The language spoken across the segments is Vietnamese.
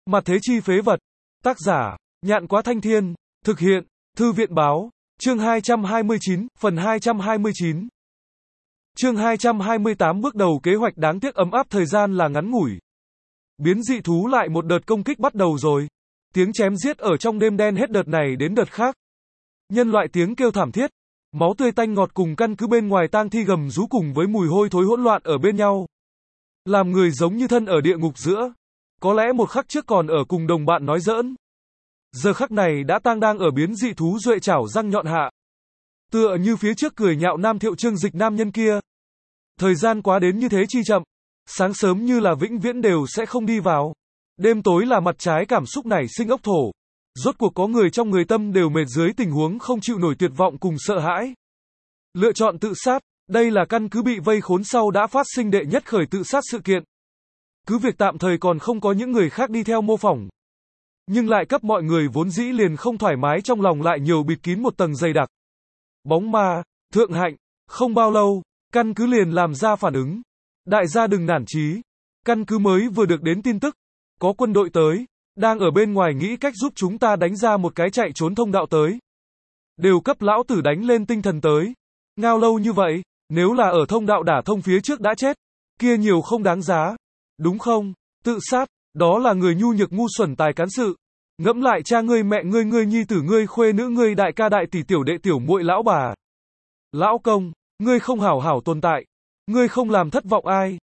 Mặt thế chi phế vật. Tác giả, Nhạn Quá Thanh Thiên. Thực hiện, Thư viện Báo. Chương 229, phần 229. Chương 228 bước đầu kế hoạch đáng tiếc ấm áp thời gian là ngắn ngủi. Biến dị thú lại một đợt công kích bắt đầu rồi. Tiếng chém giết ở trong đêm đen hết đợt này đến đợt khác. Nhân loại tiếng kêu thảm thiết, máu tươi tanh ngọt cùng căn cứ bên ngoài tang thi gầm rú cùng với mùi hôi thối hỗn loạn ở bên nhau. Làm người giống như thân ở địa ngục giữa. Có lẽ một khắc trước còn ở cùng đồng bạn nói giỡn. Giờ khắc này đã đang ở biến dị thú duệ chảo răng nhọn hạ. Tựa như phía trước cười nhạo Nam Thiệu Trương Dịch nam nhân kia. Thời gian quá đến như thế chi chậm. Sáng sớm như là vĩnh viễn đều sẽ không đi vào. Đêm tối là mặt trái cảm xúc nảy sinh ốc thổ. Rốt cuộc có người trong người tâm đều mệt dưới tình huống không chịu nổi tuyệt vọng cùng sợ hãi. Lựa chọn tự sát, đây là căn cứ bị vây khốn sau đã phát sinh đệ nhất khởi tự sát sự kiện. Cứ việc tạm thời còn không có những người khác đi theo mô phỏng. Nhưng lại cấp mọi người vốn dĩ liền không thoải mái trong lòng lại nhiều bịt kín một tầng dày đặc. Bóng ma, thượng hạnh, không bao lâu, căn cứ liền làm ra phản ứng. Đại gia đừng nản chí. Căn cứ mới vừa được đến tin tức. Có quân đội tới, đang ở bên ngoài nghĩ cách giúp chúng ta đánh ra một cái chạy trốn thông đạo tới. Đều cấp lão tử đánh lên tinh thần tới. Ngao lâu như vậy, nếu là ở thông đạo đả thông phía trước đã chết, kia nhiều không đáng giá. Đúng không? Tự sát, đó là người nhu nhược ngu xuẩn tài cán sự. Ngẫm lại cha ngươi mẹ ngươi ngươi nhi tử ngươi khuê nữ ngươi đại ca đại tỷ tiểu đệ tiểu muội lão bà. Lão công, ngươi không hảo hảo tồn tại. Ngươi không làm thất vọng ai?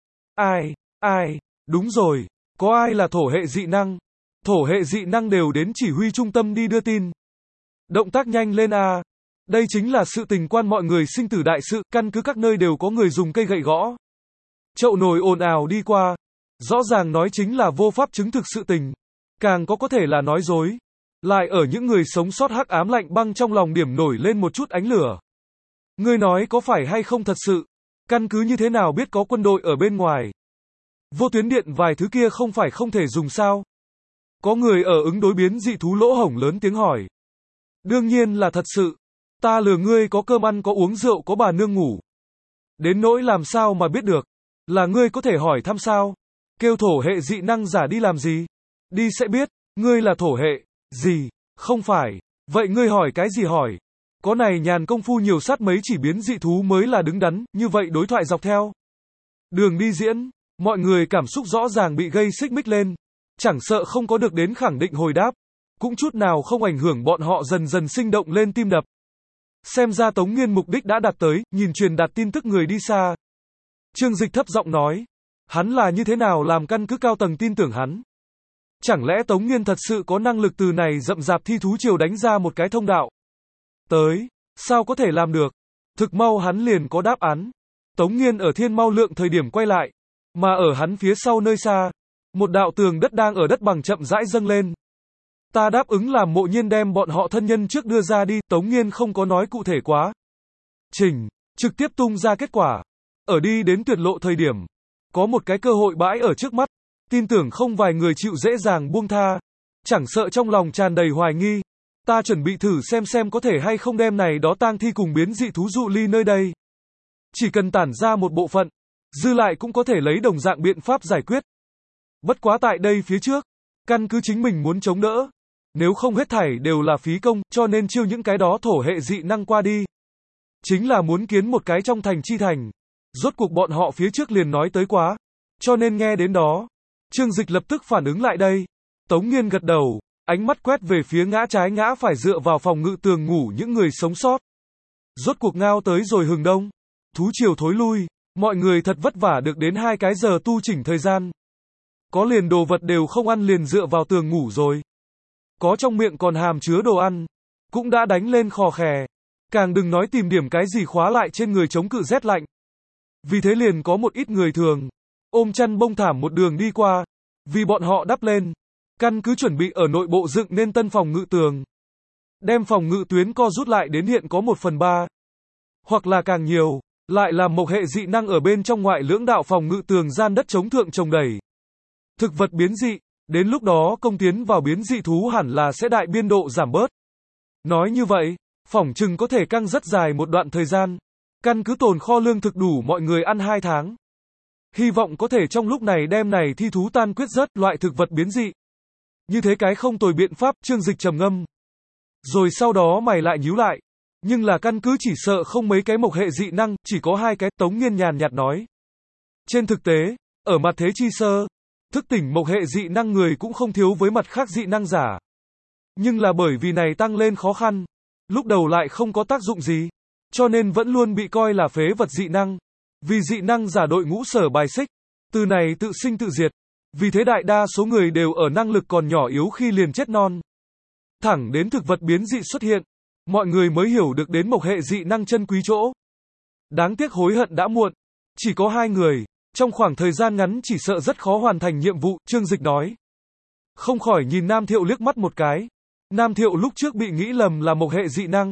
Ai? Đúng rồi, có ai là thổ hệ dị năng? Thổ hệ dị năng đều đến chỉ huy trung tâm đi đưa tin. Động tác nhanh lên a. Đây chính là sự tình quan mọi người sinh tử đại sự, căn cứ các nơi đều có người dùng cây gậy gõ. Chậu nồi ồn ào đi qua. Rõ ràng nói chính là vô pháp chứng thực sự tình. Càng có thể là nói dối. Lại ở những người sống sót hắc ám lạnh băng trong lòng điểm nổi lên một chút ánh lửa. Ngươi nói có phải hay không thật sự? Căn cứ như thế nào biết có quân đội ở bên ngoài? Vô tuyến điện vài thứ kia không phải không thể dùng sao? Có người ở ứng đối biến dị thú lỗ hổng lớn tiếng hỏi. Đương nhiên là thật sự. Ta lừa ngươi có cơm ăn có uống rượu có bà nương ngủ. Đến nỗi làm sao mà biết được? Là ngươi có thể hỏi thăm sao? Kêu thổ hệ dị năng giả đi làm gì? Đi sẽ biết, ngươi là thổ hệ, gì? Không phải. Vậy ngươi hỏi cái gì hỏi? Có này nhàn công phu nhiều sát mấy chỉ biến dị thú mới là đứng đắn, như vậy đối thoại dọc theo. Đường đi diễn, mọi người cảm xúc rõ ràng bị gây xích mích lên. Chẳng sợ không có được đến khẳng định hồi đáp. Cũng chút nào không ảnh hưởng bọn họ dần dần sinh động lên tim đập. Xem ra Tống Nghiên mục đích đã đạt tới, nhìn truyền đạt tin tức người đi xa. Trương Dịch thấp giọng nói. Hắn là như thế nào làm căn cứ cao tầng tin tưởng hắn? Chẳng lẽ Tống Nghiên thật sự có năng lực từ này rậm rạp thi thú triều đánh ra một cái thông đạo? Tới, sao có thể làm được? Thực mau hắn liền có đáp án. Tống Nghiên ở Thiên Mau Lượng thời điểm quay lại, mà ở hắn phía sau nơi xa, một đạo tường đất đang ở đất bằng chậm rãi dâng lên. Ta đáp ứng làm Mộ Nhiên đem bọn họ thân nhân trước đưa ra đi, Tống Nghiên không có nói cụ thể quá. Trực tiếp tung ra kết quả. Ở đi đến tuyệt lộ thời điểm, có một cái cơ hội bãi ở trước mắt, tin tưởng không vài người chịu dễ dàng buông tha. Chẳng sợ trong lòng tràn đầy hoài nghi, ta chuẩn bị thử xem có thể hay không đem này đó tang thi cùng biến dị thú dụ ly nơi đây. Chỉ cần tản ra một bộ phận, dư lại cũng có thể lấy đồng dạng biện pháp giải quyết. Bất quá tại đây phía trước, căn cứ chính mình muốn chống đỡ. Nếu không hết thảy đều là phí công, cho nên chiêu những cái đó thổ hệ dị năng qua đi. Chính là muốn kiến một cái trong thành chi thành. Rốt cuộc bọn họ phía trước liền nói tới quá. Cho nên nghe đến đó, Trương Dịch lập tức phản ứng lại đây. Tống Nghiên gật đầu, ánh mắt quét về phía ngã trái ngã phải dựa vào phòng ngự tường ngủ những người sống sót. Rốt cuộc ngao tới rồi hừng đông. Thú triều thối lui, mọi người thật vất vả được đến 2 cái giờ tu chỉnh thời gian. Có liền đồ vật đều không ăn liền dựa vào tường ngủ rồi. Có trong miệng còn hàm chứa đồ ăn, cũng đã đánh lên khò khè. Càng đừng nói tìm điểm cái gì khóa lại trên người chống cự rét lạnh. Vì thế liền có một ít người thường, ôm chăn bông thảm một đường đi qua. Vì bọn họ đắp lên, căn cứ chuẩn bị ở nội bộ dựng nên tân phòng ngự tường. Đem phòng ngự tuyến co rút lại đến hiện có 1/3. Hoặc là càng nhiều, lại làm một hệ dị năng ở bên trong ngoại lưỡng đạo phòng ngự tường gian đất chống thượng trồng đầy. Thực vật biến dị, đến lúc đó công tiến vào biến dị thú hẳn là sẽ đại biên độ giảm bớt. Nói như vậy, phỏng chừng có thể căng rất dài một đoạn thời gian. Căn cứ tồn kho lương thực đủ mọi người ăn 2 tháng. Hy vọng có thể trong lúc này đem này thi thú tan quyết rớt loại thực vật biến dị. Như thế cái không tồi biện pháp, Trương Dịch trầm ngâm. Rồi sau đó mày lại nhíu lại. Nhưng là căn cứ chỉ sợ không mấy cái mộc hệ dị năng, chỉ có 2 cái, Tống Nghiên nhàn nhạt nói. Trên thực tế, ở mặt thế chi sơ, thức tỉnh mộc hệ dị năng người cũng không thiếu với mặt khác dị năng giả. Nhưng là bởi vì này tăng lên khó khăn, lúc đầu lại không có tác dụng gì, cho nên vẫn luôn bị coi là phế vật dị năng. Vì dị năng giả đội ngũ sở bài xích, từ này tự sinh tự diệt. Vì thế đại đa số người đều ở năng lực còn nhỏ yếu khi liền chết non. Thẳng đến thực vật biến dị xuất hiện, mọi người mới hiểu được đến mộc hệ dị năng chân quý chỗ. Đáng tiếc hối hận đã muộn. Chỉ có 2 người, trong khoảng thời gian ngắn chỉ sợ rất khó hoàn thành nhiệm vụ, Trương Dịch nói. Không khỏi nhìn Nam Thiệu liếc mắt một cái. Nam Thiệu lúc trước bị nghĩ lầm là mộc hệ dị năng.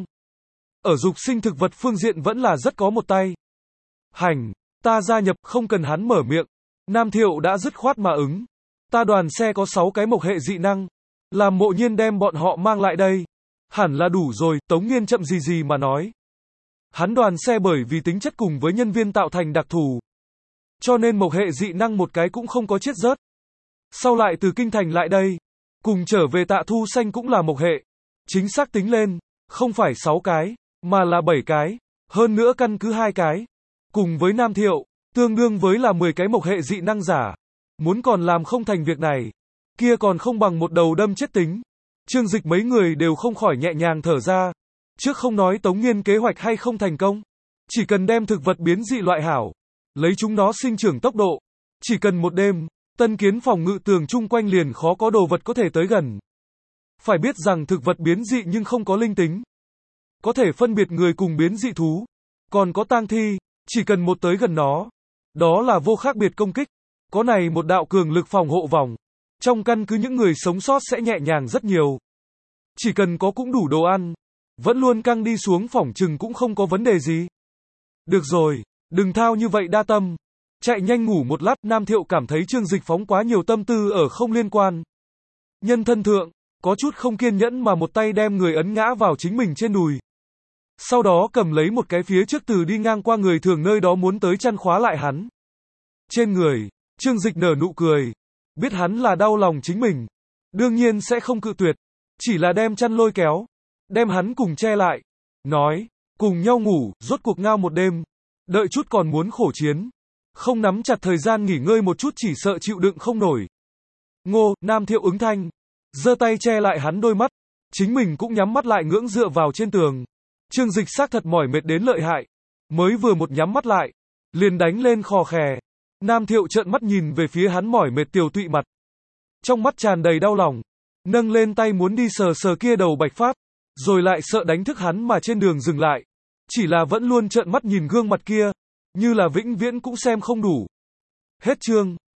Ở dục sinh thực vật phương diện vẫn là rất có một tay. Hành, ta gia nhập, không cần hắn mở miệng. Nam Thiệu đã dứt khoát mà ứng. Ta đoàn xe có 6 cái mộc hệ dị năng. Làm Mộ Nhiên đem bọn họ mang lại đây. Hẳn là đủ rồi, Tống Nghiên chậm gì mà nói. Hắn đoàn xe bởi vì tính chất cùng với nhân viên tạo thành đặc thù. Cho nên mộc hệ dị năng một cái cũng không có chết rớt. Sau lại từ kinh thành lại đây. Cùng trở về Tạ Thu Xanh cũng là mộc hệ. Chính xác tính lên, không phải 6 cái, mà là 7 cái. Hơn nữa căn cứ 2 cái. Cùng với Nam Thiệu, tương đương với là 10 cái mộc hệ dị năng giả. Muốn còn làm không thành việc này, kia còn không bằng một đầu đâm chết tính. Trương Dịch mấy người đều không khỏi nhẹ nhàng thở ra. Trước không nói Tống Nghiên kế hoạch hay không thành công, chỉ cần đem thực vật biến dị loại hảo, lấy chúng nó sinh trưởng tốc độ, chỉ cần một đêm, tân kiến phòng ngự tường chung quanh liền khó có đồ vật có thể tới gần. Phải biết rằng thực vật biến dị nhưng không có linh tính, có thể phân biệt người cùng biến dị thú, còn có tang thi, chỉ cần một tới gần nó, đó là vô khác biệt công kích, có này một đạo cường lực phòng hộ vòng. Trong căn cứ những người sống sót sẽ nhẹ nhàng rất nhiều. Chỉ cần có cũng đủ đồ ăn, vẫn luôn căng đi xuống phỏng chừng cũng không có vấn đề gì. Được rồi, đừng thao như vậy đa tâm. Chạy nhanh ngủ một lát, Nam Thiệu cảm thấy Trương Dịch phóng quá nhiều tâm tư ở không liên quan. Nhân thân thượng, có chút không kiên nhẫn mà một tay đem người ấn ngã vào chính mình trên đùi. Sau đó cầm lấy một cái phía trước từ đi ngang qua người thường nơi đó muốn tới chăn khóa lại hắn. Trên người, Trương Dịch nở nụ cười. Biết hắn là đau lòng chính mình. Đương nhiên sẽ không cự tuyệt. Chỉ là đem chăn lôi kéo. Đem hắn cùng che lại. Nói, cùng nhau ngủ, rốt cuộc ngao một đêm. Đợi chút còn muốn khổ chiến. Không nắm chặt thời gian nghỉ ngơi một chút chỉ sợ chịu đựng không nổi. Ngô, Nam Thiệu ứng thanh. Giơ tay che lại hắn đôi mắt. Chính mình cũng nhắm mắt lại ngưỡng dựa vào trên tường. Trương Dịch xác thật mỏi mệt đến lợi hại. Mới vừa một nhắm mắt lại. Liền đánh lên khò khè. Nam Thiệu trợn mắt nhìn về phía hắn mỏi mệt tiều tụy mặt. Trong mắt tràn đầy đau lòng. Nâng lên tay muốn đi sờ sờ kia đầu bạch phát. Rồi lại sợ đánh thức hắn mà trên đường dừng lại. Chỉ là vẫn luôn trợn mắt nhìn gương mặt kia. Như là vĩnh viễn cũng xem không đủ. Hết chương.